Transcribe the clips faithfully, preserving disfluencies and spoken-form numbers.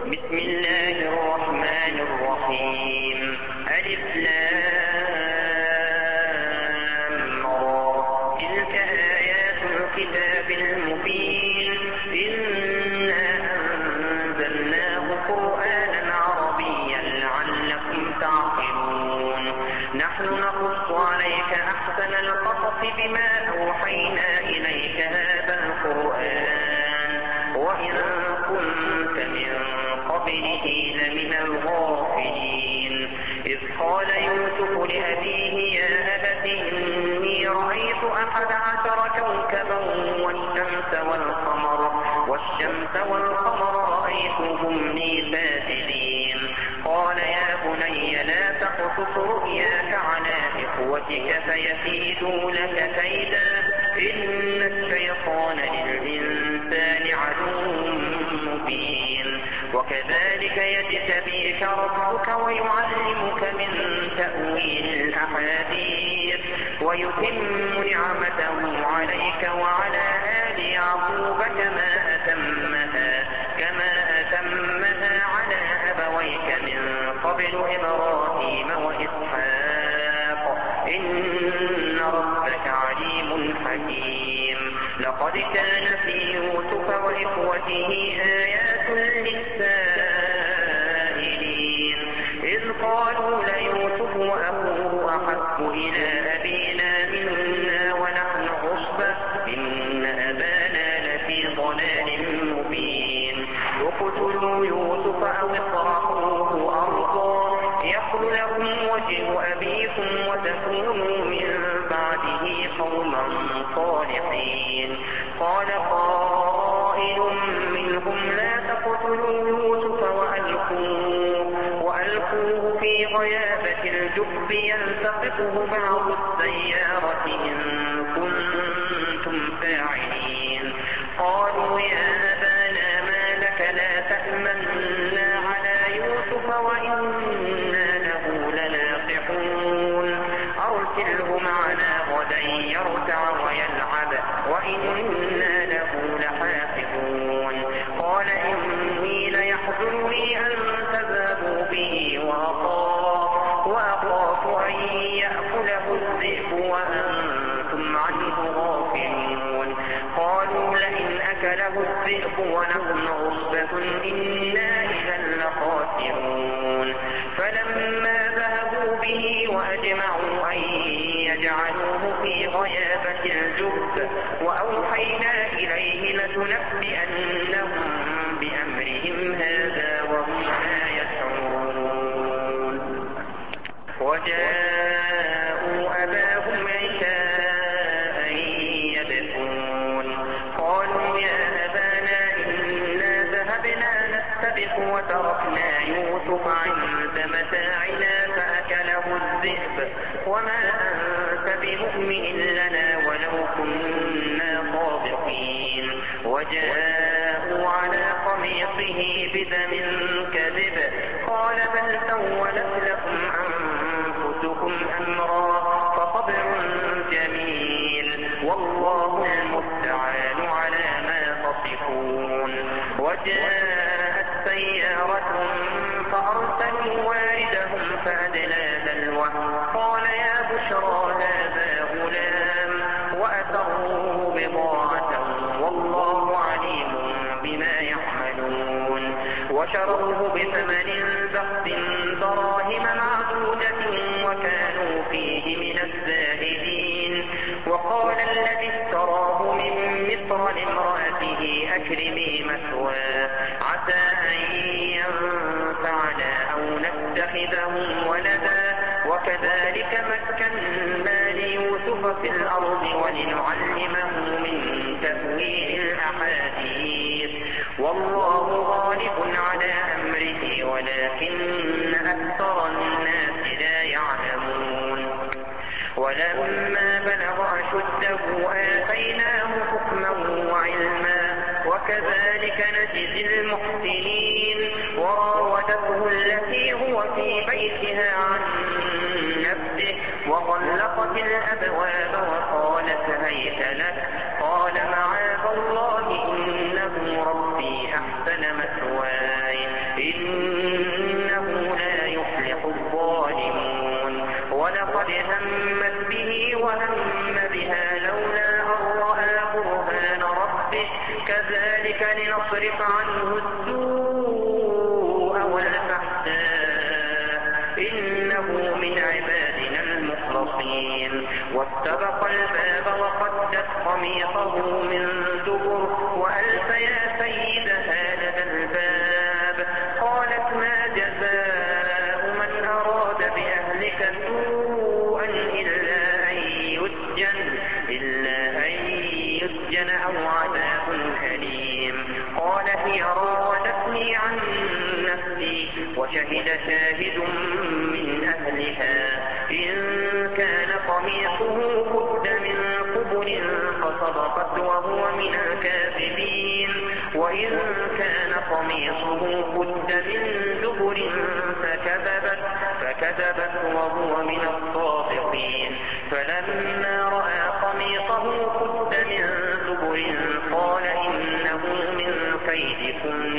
بسم الله الرحمن الرحيم. ألف لام را. تلك آيات الكتاب المبين. إنا أنزلناه قرآنا عربيا لعلكم تعقلون. نحن نقص عليك أحسن القصص بما أوحينا إليك هذا القرآن وإن كنت من قبله لمن الغافلين. إذ قال يوسف لأبيه يا أبت إني رأيت أحد عشر كوكبا والشمس والقمر والشمس والقمر رأيتهم لي ساجدين. قال يا بني لا تقصص رؤياك على إخوتك فيكيدوا لك كيدا إن الشيطان للإنسان عدو مبين. وكذلك يجتبيك ربك ويعلمك من تأويل الأحاديث ويتم نعمته عليك وعلى آل يعقوب كما أتمها كما أتمها على أبويك من قبل إبراهيم وإسحاق إن ربك عليم حكيم. لقد كان في يوسف وإخوته آيات للسائلين إذ قالوا ليوسف وأخوه أحب إلى أبينا منا ونحن عصبة إن أبانا لفي ضلال مبين. اقتلوا يوسف أو اطرحوه أرضا يخل لكم وجه أبيكم وتكونوا من بعده قوما صالحين. قال قائل منهم لا تقتلوا يوسف وألقوه, وألقوه في غيابة الجب يلتقطه بعض السيارة إن كنتم فاعلين. قالوا يا أبانا ما لك لا تأمنا على يوسف وإنا له لناصحون. أرسله معنا غدا يرتع ويلعب وإنا له لحافظون. قال إني ليحزنني أن تذهبوا به وأخاف, وأخاف أن يأكله الذئب وأنتم عنه غافلون. قالوا لئن أكله الذئب ونحن عصبة إنا إذا لخاسرون. فلما ذهبوا به وأجمعوا أن يجعلوه في غيابة الجب وأوحينا إليه لتنبئنهم بأمرهم هذا وهم لا يشعرون. وجاءوا أباهم عشاء يبكون. قالوا يا أبانا إنا ذهبنا نستبق وتركنا يوسف عند متاعنا فأكله الذئب وما أنت بمؤمن لنا ولو كنا صادقين. وجاءوا على قميصه بدم كذب قال بل سولت لكم أنفسكم أمرا فصبر جميل والله المستعان على ما تصفون. وجاءت سيارة فأرسلوا واردهم فأدلى دلوه قال يا بشرى هذا غلام وأسروه بضاعة والله عليم بما يعملون. وشروه بثمن بخس دراهم معدودة وكانوا فيه من الزاهدين. وقال الذي اشتراه من مصر لامرأته أكرمي مثواه عسى أن ينفعنا أو نتخذه ولدا وكذلك مكنا ليوسف في الأرض ولنعلمه من تأويل الأحاديث والله غالب على أمره ولكن أكثر الناس لا يعلمون. ولما بلغ أشده آتيناه حكما وعلما وكذلك نجزي المحسنين. وراودته التي هو في بيتها عن نفسه وغلقت الأبواب وقالت هيت لك قال معاذ الله إنه ربي أحسن مثواي إنه لا يفلح الظالمون ولقد همت به وهم بها لولا أن رأى برهان ربه كذلك لنصرف عنه السوء والفحشاء إنه من عبادنا المخلصين واستبق الباب وقدت قميصه من دبر وألف يا سيدها لدى الباب قالت ما جزاء من أراد بأهلك سوءا إلا أن يسجن إلا أن يسجن أو عذاب أليم قال هي راودتني عن نفسي وشهد شاهد من أهلها إن كان قميصه قد من قبل فصدقت وهو من الكاذبين وإن كان قميصه قد من دبر فكذبت فكذبت وهو من الصادقين فلما رأى قميصه قد من دبر قال إنه من كيدكن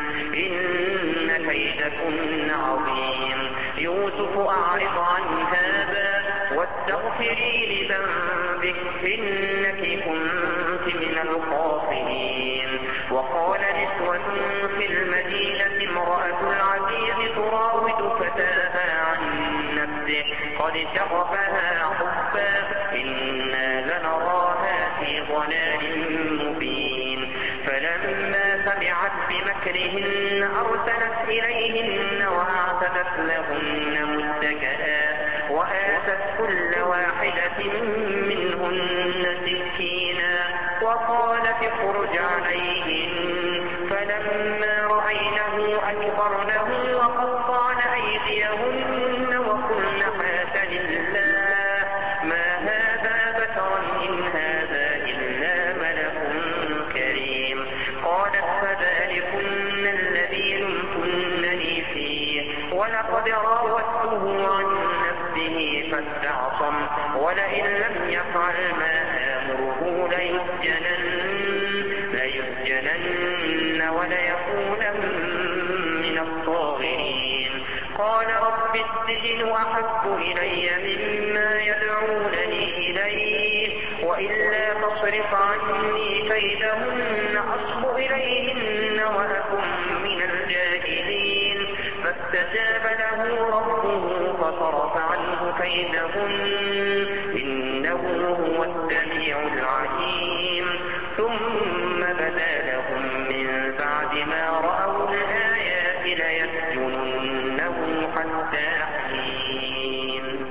إن كيدكن عظيم يوسف أعرض عن هذا واستغفري لذنبك إنك كنت من الخاسرين وقال نسوة في المدينة امرأة العزيز تراود فتاها عن نفسه قد شغفها حبا إنا لنراها في ضلال مبين فلما سمعت بمكرهن أرسلت إليهن وأعتدت لهن متكئا وآتت كل واحدة منهن سكينا وقالت اخرج عليهن فلما رأينه أكبرنه وقطعن أيديهن وقلن حاش لله ما هذا بشرا إن هذا إلا ملك كريم قالت فذلكن الذي لمتنني فيه ولقد راودته عن نفسه فاستعصم ولئن لم يفعل ما آمره ليسجنن ليسجنن وليكونن من الصاغرين قال رب السجن أحب إلي مما يدعونني إليه وإلا تصرف عني كيدهن أصب إليهن وأكن من الجاهلين فاستجاب له ربه فصرف عنه كيدهن إنه هو السميع العليم ثم بدا لهم من بعد ما رأوا الآيات ليسجننه حتى حين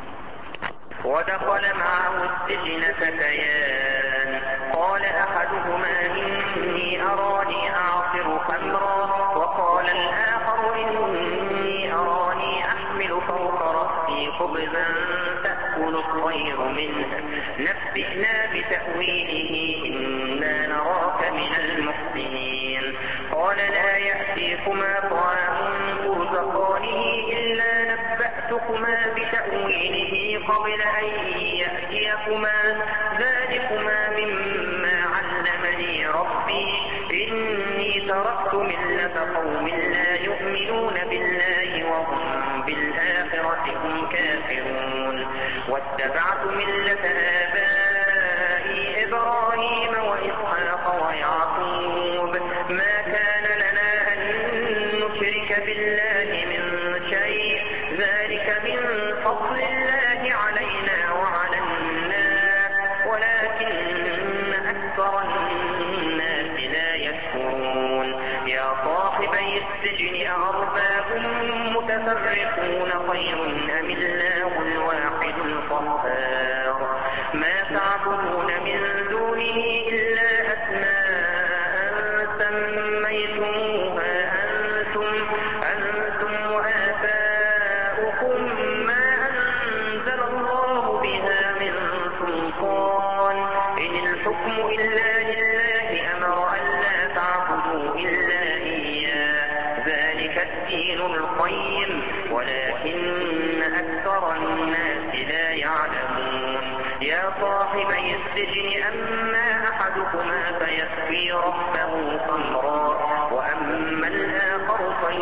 ودخل معه السجن فتيان قال أحدهما إني أراني أعصر خمرا وقال الآخر إني أراني أحمل فوق رأسي خبزا تأكل الطير منه نبئنا بتأويله إنا نراك من المحسنين قال لا يأتيكما طعام ترزقانه إلا نبأتكما بتأويله قبل أن يأتيكما ذلكما مما علمني ربي إني تركت ملة قوم لا يؤمنون بالله وهم بالآخرة هم كافرون واتبعت ملة آبائي إبراهيم وإسحاق ويعقوب ما كان لنا أن نشرك بالله من شيء ذلك من فضل الله علينا وعلى الناس ولكن أكثر الناس لا يشكرون يا صاحبي السجن أأرباب متفرقون خير أم الله الواحد القهار ما تعبدون من دونه إلا أسماء سميتموها أنتم أنتم وآباؤكم ما أنزل الله بها من سلطان إن الحكم إلا لله أمر ألا تعبدوا إلا إياه ذلك الدين القيم ولكن أكثر الناس لا يعلمون يا صاحبي السجن أما أحدكما فيسقي ربه خمرا وأما الآخر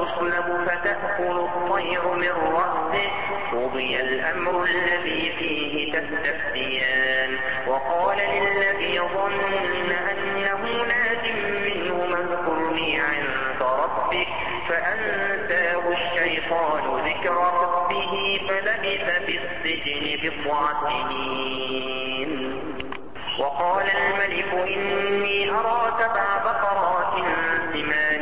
تأكل الطير من رأسه قضي الأمر الذي فيه تستفتيان وقال للذي ظن أنه ناج منهما اذكرني عند ربك فأنساه الشيطان ذكر ربه فلبث في السجن بضع سنين. وقال الملك إني أرى سبع بقرات سمان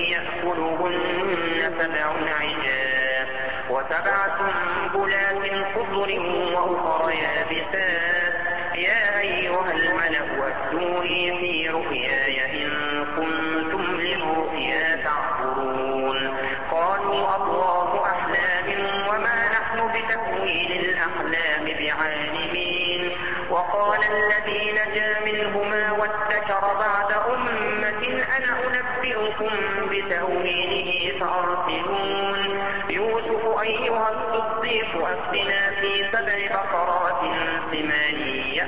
يأكلهن سبع عجاف وسبع سنبلات خضر وأخر يابسات يا أيها الملأ أفتوني في رؤياي إن كنتم للرؤيا تعبرون. قالوا أضغاث أحلام وما نحن بتأويل الأحلام بعالمين. وقال الذي نجا منهما وادكر بعد أمة أنا أنبئكم بتأويله فأرسلون. يوسف أيها الصديق أفتنا في سبع بقرات سمان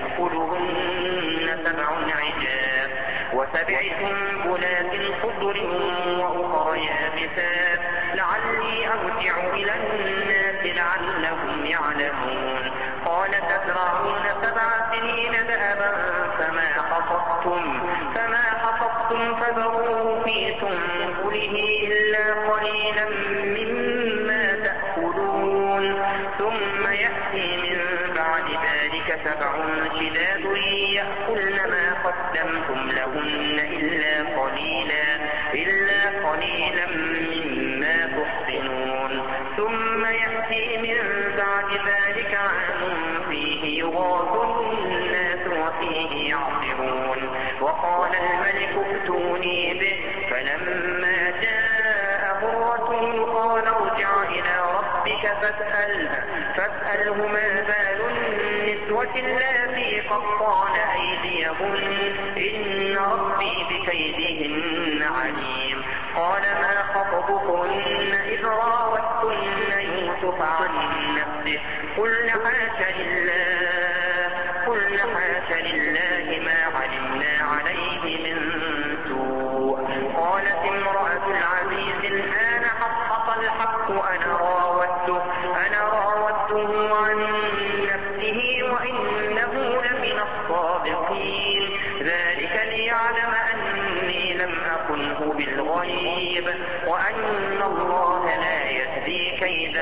يأكلهن سبع عجاف وسبع سنبلات خضر وأخر يابسات لعلي أرجع إلى الناس لعلهم يعلمون. قال تزرعون سبع سنين دأبا فما حصدتم فما حصدتم فذروه في سنبله إلا قليلا مما تأكلون. ثم يأتي من بعد ذلك سبع شداد يأكلن ما قدمتم لهن إلا قليلا إلا قليلا مما تحصنون. ثم يأتي من بعد ذلك عام فيه يغاث الناس وفيه يعصرون. وقال الملك ائتوني به فلما جاءه الرسول قال ارجع إلى ربك فاسأله فاسأله ما بال النسوة اللاتي قطعن أيديهن إن ربي بكيدهن عليم. قال ما خطبكن إذ راوتن يوسف عن نفسه قلن حاش لله قلن حاش لله ما علمنا عليه من سوء. قالت امرأة العزيز الآن حقق الحق أنا راودته أنا راودته عن نفسه وإنه لمن الصادقين. ذلك ليعلم أني لم أخنه بالغيب وأن الله لا يهدي كيد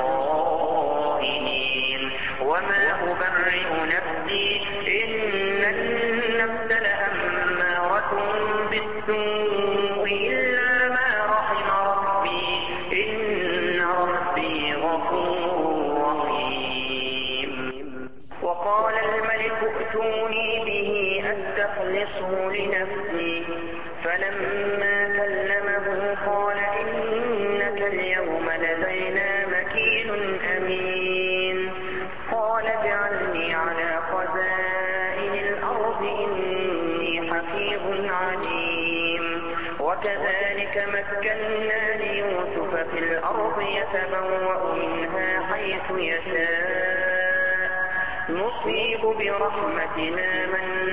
الخائنين. وما أبرئ نفسي إن النفس لأمارة بالسوء إلا ما رحم ربي إن ربي غفور رحيم. وقال الملك ائتوني به أستخلصه لنفسي فلما كلمه قال إنك اليوم لدينا مكين أمين. قال اجعلني على خزائن الأرض إني حفيظ عليم. وكذلك مكنا ليوسف في الأرض يتبوأ منها حيث يشاء نصيب برحمتنا من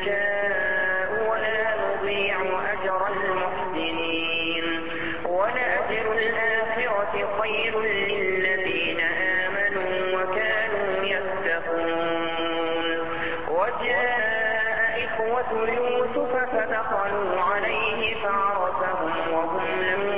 نشاء ولا نضيع أجر المحسنين. ولأجر الآخرة خير للذين آمنوا وكانوا يتقون. وجاء إخوة يوسف فدخلوا عليه فعرفهم وهم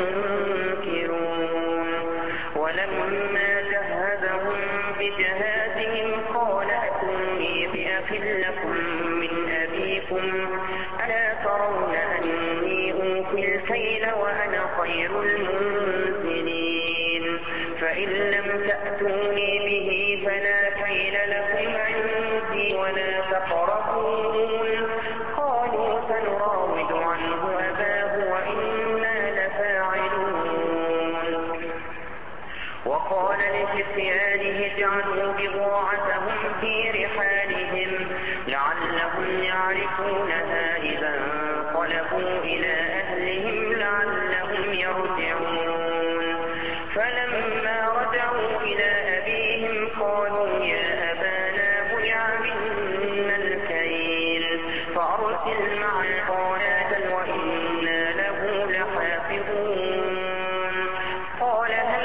منكرون. ولما جهزهم بجهازهم قال ائتوني بأخ لكم من أبيكم ألا ترون أني أوفي الكيل وأنا خير المنزلين. فإن لم تأتوني به فلا كيل لكم عندي ولا تقربون. قالوا سنراود عنه أباه وإنا لفاعلون. وقال لفتيانه اجعلوا بضاعتهم في رحالهم لعلهم يعرفونها إذا انقلبوا إلى أهلهم لعلهم يرجعون. فلما رجعوا إلى أبيهم قالوا يا أبانا منع منا الكيل فأرسل معنا قالادا وإنا له لحافظون. قال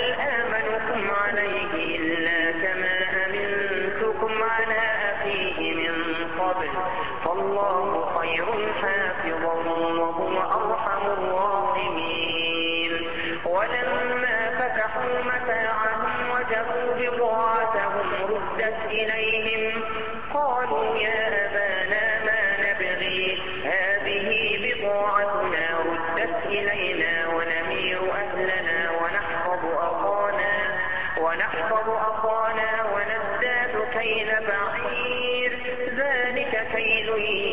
وهو أرحم الراحمين. ولما فتحوا متاعهم وجدوا بضاعتهم ردت إليهم قالوا يا أبانا ما نبغي هذه بضاعتنا ردت إلينا ونمير أهلنا ونحفظ أخانا ونحفظ أخانا ونزداد كيل بعير ذلك كيل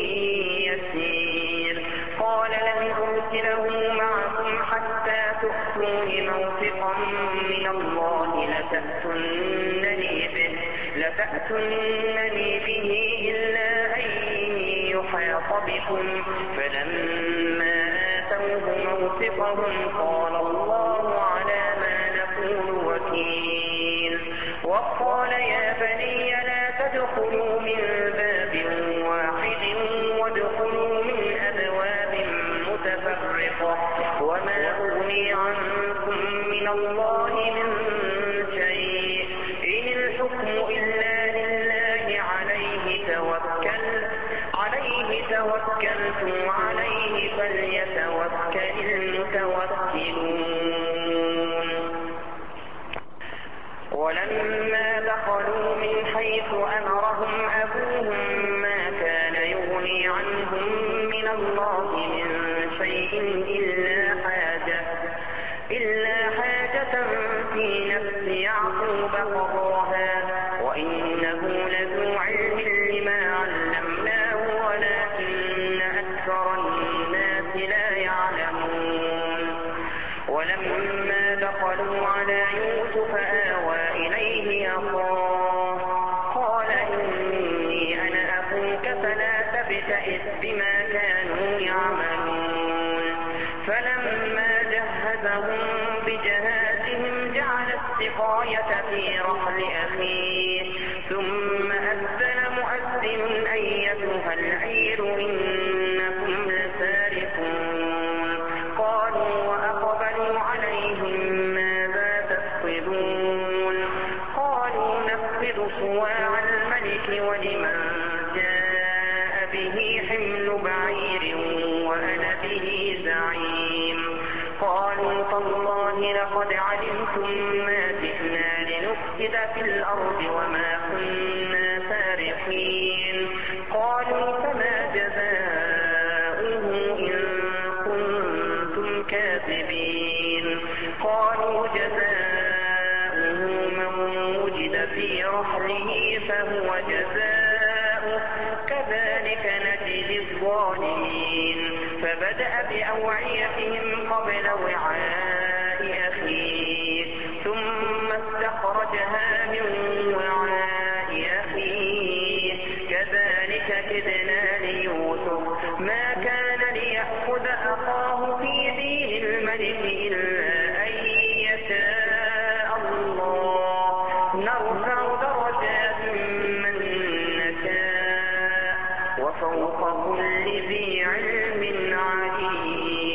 يسير. قال لن أرسله معكم حتى تؤتون موثقا من الله لتأتونني به, لتأتونني به إلا أن يحاط بكم. فلما آتوه موثقهم قال الله على ما نقول وكيل. وقال يا بني لا تدخلوا من باب واحد وادخلوا من أبواب متفرقة وما أغني عنكم من الله من شيء إن الحكم إلا لله عليه توكلت عليه توكلت وعليه فليتوكل المتوكلون. ولما دخلوا من حيث أمرهم أبوهم ما كان يغني عنهم من الله من شيء إلا حاجة إلا حاجة في نفس يعقوب قضاها وإنه لذو علم لما علمناه ولكن أكثر الناس لا يعلمون. ولما دخلوا على يوسف آوى إليه أخاه قال إني أنا أخوك فلا تبتئس بما كانوا يعملون. فلما جهزهم بجهازهم جعل السقاية في رحل أخيه ثم أذن مؤذن أيتها العير إنكم لسارقون. قالوا وأقبلوا عليهم ماذا تفقدون قالوا نفقد صواع الملك ولمن جاء به حمل بعير وأنا به زعيم. قالوا تالله لقد علمتم ما جئنا لنفسد في الأرض وما كنا سارقين. قالوا فما جزاؤه إن كنتم كاذبين. قالوا جزاؤه من وجد في رحله فهو جزاؤه كذلك نجزي الظالمين. فبدأ بأوعيتهم قبل وعاء أخيه ثم استخرجها من وعاء أخيه كذلك كدنا ليوسف ما كان ليأخذ أخاه في دين الملك إلا أن يشاء الله نرفع درجات من نشاء وفوق كل ذي علم عليم.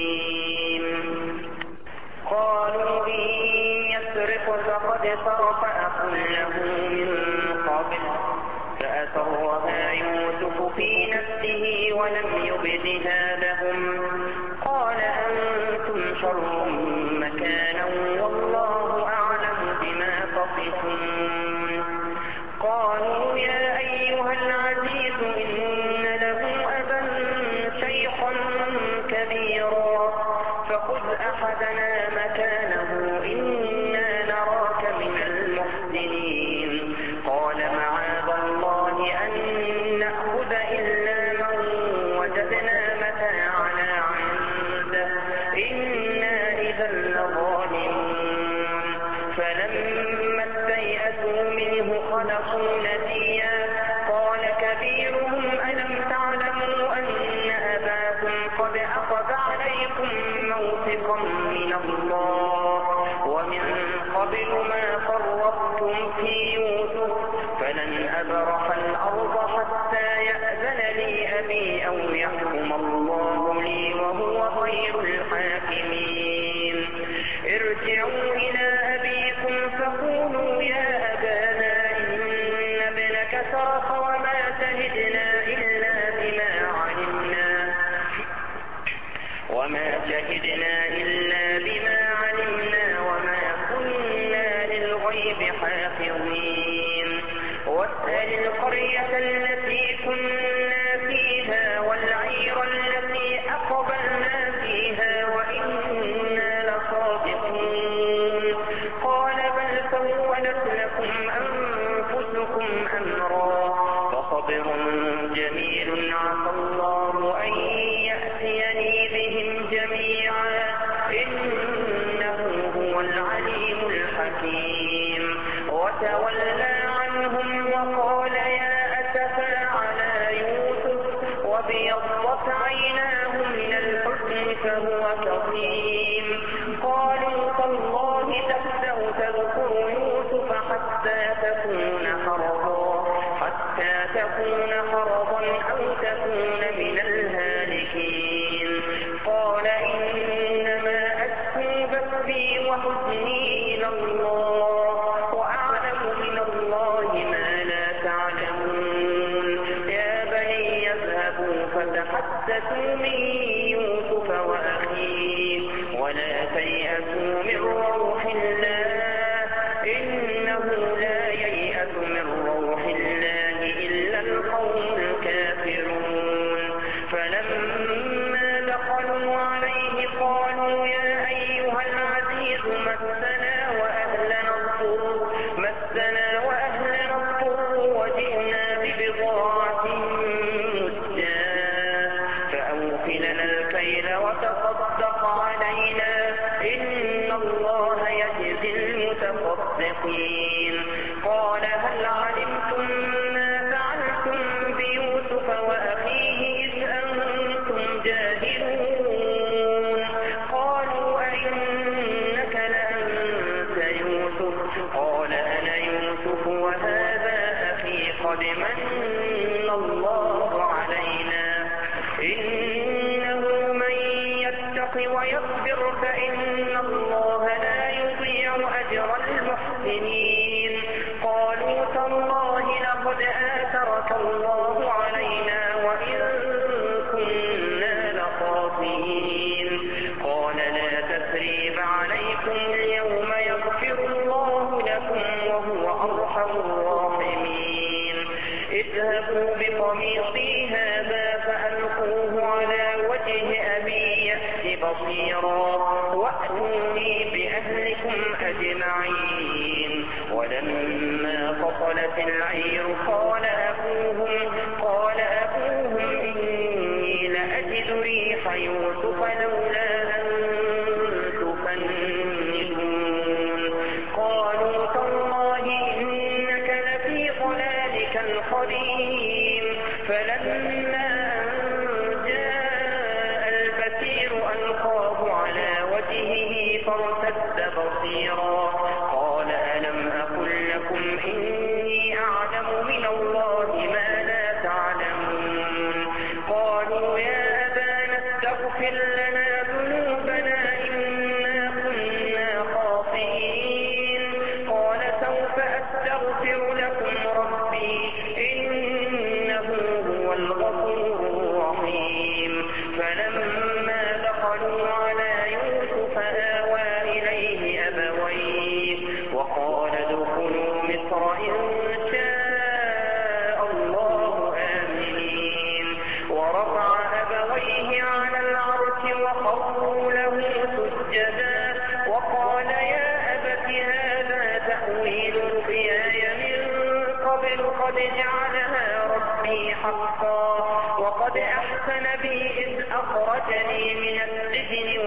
قالوا إن يسرق فقد سرق أخ له من قبل فأسرها يوسف في نفسه ولم يبدها لهم. قال أنتم شر مكانا والله أعلم بما تصفون. قالوا يا أيها العزيز إن له أبا شيخا كبيرا فخذ أحدنا مكانه إنا نراك من المحسنين. قال معاذ الله أن نأخذ إلا من وجدنا متاعنا عنده إنا إذا لظالمون. فلما استيئسوا منه خلصوا نجيا قال كبيرهم ألم تعلموا أن أباكم قد أخذ عليكم موثقا من الله ومن قبل ما فرطتم في يوسف فلن أبرح الأرض حتى يأذن لي أبي أو يحكم الله لي وهو خير الحاكمين. ارجعوا إلى أبيكم فقولوا يا أبانا إن ابنك سرق وما شهدنا إلا بما علمنا وما شهدنا إلا بما علمنا وما كنا للغيب حافظين واسأل القرية التي كنا فيها والعير التي أقبلنا فيها وإنا لصادقون قال بل سولت لكم أنفسكم أمرا فصبر جميل عسى الله أن يأتيني بهم جميعا إنه هو العليم الحكيم وتولى عنهم وقال يا أسفى على يوسف وابيضت عيناه من الحزن فهو كظيم قالوا تالله تبدأ تذكر يوسف حتى تكون حرضا حتى تكون حرضا أو تكون من الهالكين قال إنما أشكو بثي وحزني إلى الله وأعلم من الله ما لا تعلمون يا بني اذهبوا فتحسسوا من يوسف وأخيه ولا تيأسوا من روح الله إنه لا ييأس من روح الله إلا القوم الكافرون فلما دخلوا عليه قالوا يا أيها العزيز مسنا وأهلنا الضر مسنا وأهلنا الضر وجئنا ببضاعة مزجاة فأوف لنا الكيل وتصدق علينا إن الله يجزي المتصدقين قال هل علمتم ما فعلتم بيوسف وأخيه إذ أنتم جاهلون قالوا أئنك لأنت يوسف قال أنا يوسف وهذا أخي قد من الله علينا إنه من يتق ويصبر فإن الله لا يضيع أجر المحسنين قالوا تالله لقد آثرك الله علينا وإن كنا لخاطئين قال لا تثريب عليكم اليوم يغفر الله لكم وهو أرحم الراحمين اذهبوا بقميصي هذا فألقوه على وجه أبي يأت بصيرا وأتوني بأهلكم أجمعين ولما فصلت العير قال أبوهم قال أبوهم إني لأجد ريح يوسف لولا أن تفندون قالوا تالله إنك لفي ضلالك القديم فلما أن جاء البصير ألقاه على وجهه فارتد بصيرا قال ألم أقل لكم إني أعلم من الله ما لا تعلمون قالوا يا أبانا استغفر لنا ذنوبنا إنا كنا خاطئين قال سوف أستغفر لكم ربي إنه هو الغفور الرحيم فلما دخلوا على يوسف آوى إليه أبويه وقال ادخلوا مصر إن شاء الله آمنين ورفع أبويه على العرش وخروا له سجدا وقال يا أبت هذا تأويل رؤياي من قبل قد جعلها ربي حقا وقد أحسن بي إذ أخرجني من السجن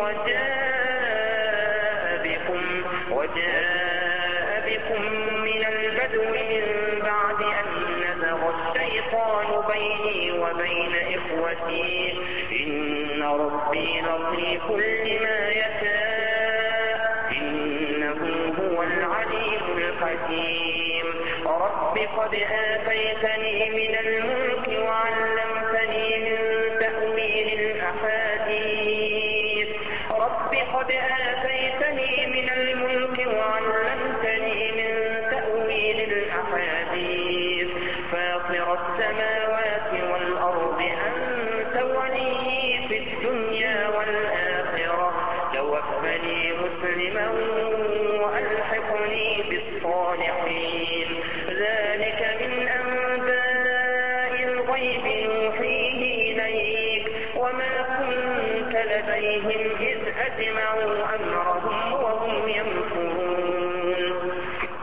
وجاء بكم وجاء بكم من البدو من بعد أن نزغ الشيطان بيني وبين إخوتي إن ربي لطيف لما يشاء إنه هو العليم الحكيم رب قد آتيتني من الملك وعلمتني من تأويل الأحاديث رب قد آتيتني من الملك وعلمتني من تأويل الأحاديث فاطر السماوات والأرض أنت ولي في الدنيا والآخرة توفني مسلما وألحقني بالصالحين. ذلك من أنباء الغيب نوحيه إليك وما كنت لديهم إذ أجمعوا أمرهم وهم يمكرون.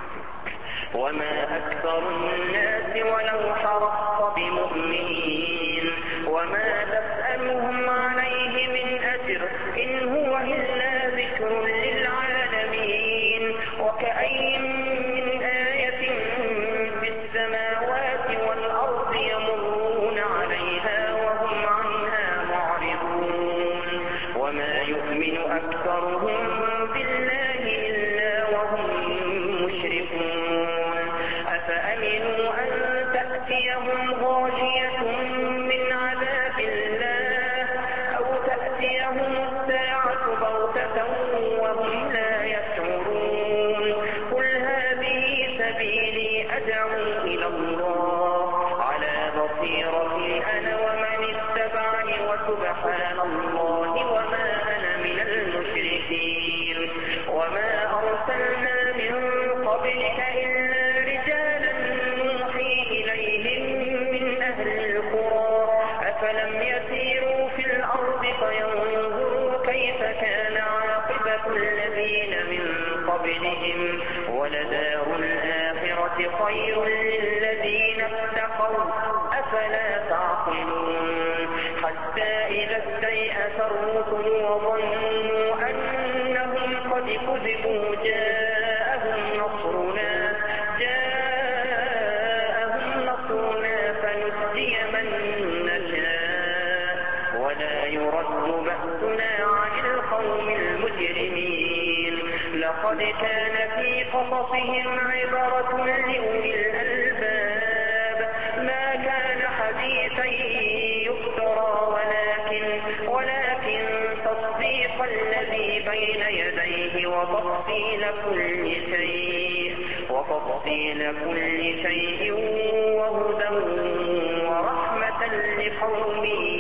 وما أكثر الناس ولو حرصت بمؤمنين وما تسألهم عليه من أجر إن هو إلا ذكر للعالمين. وكأين من آية في السماوات والأرض يمرون عليها وهم عنها معرضون وما يؤمن أكثرهم بالله إلا وهم مشركون. أفأمنوا أن تأتيهم غاشية من عذاب الله أو تأتيهم الساعة بغتة وهم لا يشعرون. قل هذه سبيلي أدعو إلى الله على بصيرة أنا ومن اتبعني وسبحان الله وما أنا من المشركين. وما أرسلنا من قبلك إلا رجالا نوحي إليهم من أهل القرى أفلم يسيروا في الأرض فينظروا كيف كان عاقبة الذين من قبلهم ولدار الآخرة خير للذين اتقوا أفلا تعقلون. حتى إذا استيأس الرسل وظنوا أنهم قد كذبوا جاءهم نصرنا جاءهم نصرنا فنجي من نشاء ولا يرد بأسنا عن القوم المجرمين. لقد كان في قصصهم عبرة لأولي الألباب ما كان حديثا يفترى ولكن ولكن تصديق الذي بين يديه وتفصيل كل شيء وتفصيل كل شيء وهدى ورحمة لقوم